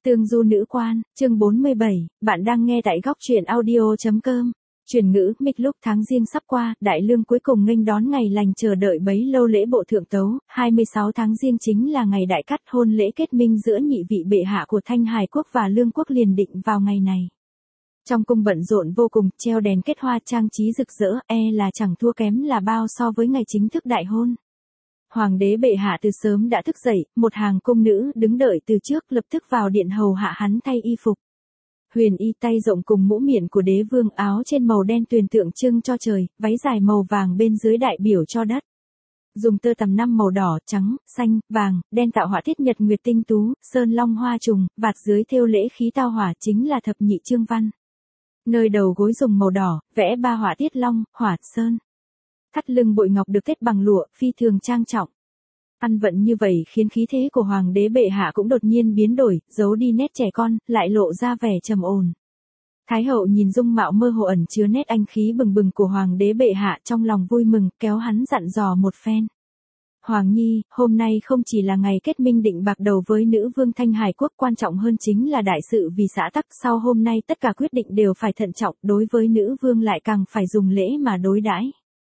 Tương du nữ quan, chương 47, bạn đang nghe tại góc truyện audio.com. Chuyển ngữ, mịch lúc tháng Giêng sắp qua, đại lương cuối cùng nghênh đón ngày lành chờ đợi bấy lâu lễ bộ thượng tấu, 26 tháng Giêng chính là ngày đại cắt hôn lễ kết minh giữa nhị vị bệ hạ của Thanh Hải quốc và Lương quốc liền định vào ngày này. Trong cung bận rộn vô cùng, treo đèn kết hoa trang trí rực rỡ, là chẳng thua kém là bao so với ngày chính thức đại hôn. Hoàng đế bệ hạ từ sớm đã thức dậy, một hàng cung nữ đứng đợi từ trước lập tức vào điện hầu hạ hắn thay y phục. Huyền y tay rộng cùng mũ miệng của đế vương, áo trên màu đen tuyền tượng trưng cho trời, váy dài màu vàng bên dưới đại biểu cho đất. Dùng tơ tằm 5 màu đỏ, trắng, xanh, vàng, đen tạo họa tiết nhật nguyệt tinh tú, sơn long hoa trùng, vạt dưới thêu lễ khí tao hỏa chính là thập nhị chương văn. Nơi đầu gối dùng màu đỏ, vẽ 3 họa tiết long, hỏa, sơn. Thắt lưng bội ngọc được tết bằng lụa, phi thường trang trọng. Ăn vận như vậy khiến khí thế của hoàng đế bệ hạ cũng đột nhiên biến đổi, giấu đi nét trẻ con, lại lộ ra vẻ trầm ổn. Thái hậu nhìn dung mạo mơ hồ ẩn chứa nét anh khí bừng bừng của hoàng đế bệ hạ, trong lòng vui mừng, kéo hắn dặn dò một phen. Hoàng nhi, hôm nay không chỉ là ngày kết minh định bạc đầu với nữ vương Thanh Hải quốc, quan trọng hơn chính là đại sự vì xã tắc, sau hôm nay tất cả quyết định đều phải thận trọng, đối với nữ vương lại càng phải dùng lễ mà đối đãi.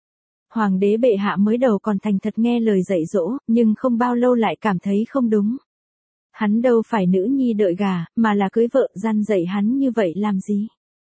Hoàng đế bệ hạ mới đầu còn thành thật nghe lời dạy dỗ, nhưng không bao lâu lại cảm thấy không đúng. Hắn đâu phải nữ nhi đợi gà, mà là cưới vợ, gian dạy hắn như vậy làm gì?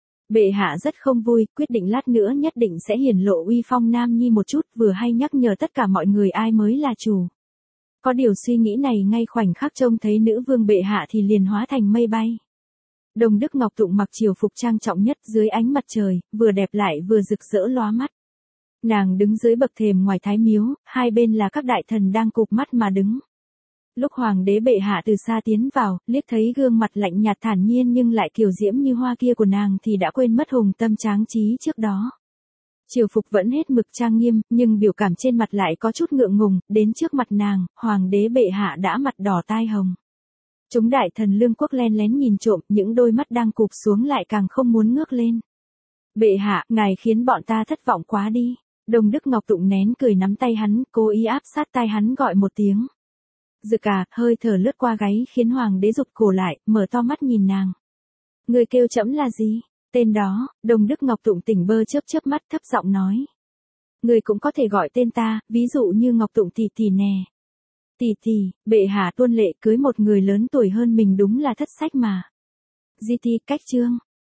Bệ hạ rất không vui, quyết định lát nữa nhất định sẽ hiển lộ uy phong nam nhi một chút, vừa hay nhắc nhở tất cả mọi người ai mới là chủ. Có điều suy nghĩ này ngay khoảnh khắc trông thấy nữ vương bệ hạ thì liền hóa thành mây bay. Đồng Đức Ngọc Tụng mặc triều phục trang trọng nhất dưới ánh mặt trời, vừa đẹp lại vừa rực rỡ lóa mắt. Nàng đứng dưới bậc thềm ngoài thái miếu, hai bên là các đại thần đang cụp mắt mà đứng. Lúc hoàng đế bệ hạ từ xa tiến vào, liếc thấy gương mặt lạnh nhạt thản nhiên nhưng lại kiều diễm như hoa kia của nàng thì đã quên mất hùng tâm tráng trí trước đó. Triều phục vẫn hết mực trang nghiêm, nhưng biểu cảm trên mặt lại có chút ngượng ngùng, đến trước mặt nàng, hoàng đế bệ hạ đã mặt đỏ tai hồng. Chúng đại thần Lương quốc len lén nhìn trộm, những đôi mắt đang cụp xuống lại càng không muốn ngước lên. Bệ hạ, ngài khiến bọn ta thất vọng quá đi. Đồng Đức Ngọc Tụng nén cười nắm tay hắn, cố ý áp sát tai hắn gọi một tiếng. Dực à, hơi thở lướt qua gáy khiến hoàng đế rụt cổ lại, mở to mắt nhìn nàng. Người kêu trẫm là gì? Tên đó, Đồng Đức Ngọc Tụng tỉnh bơ chớp mắt thấp giọng nói. Người cũng có thể gọi tên ta, ví dụ như Ngọc Tụng tỷ tỷ nè. Tỷ tỷ, bệ hạ tuân lệ cưới một người lớn tuổi hơn mình đúng là thất sách mà. GT cách chương.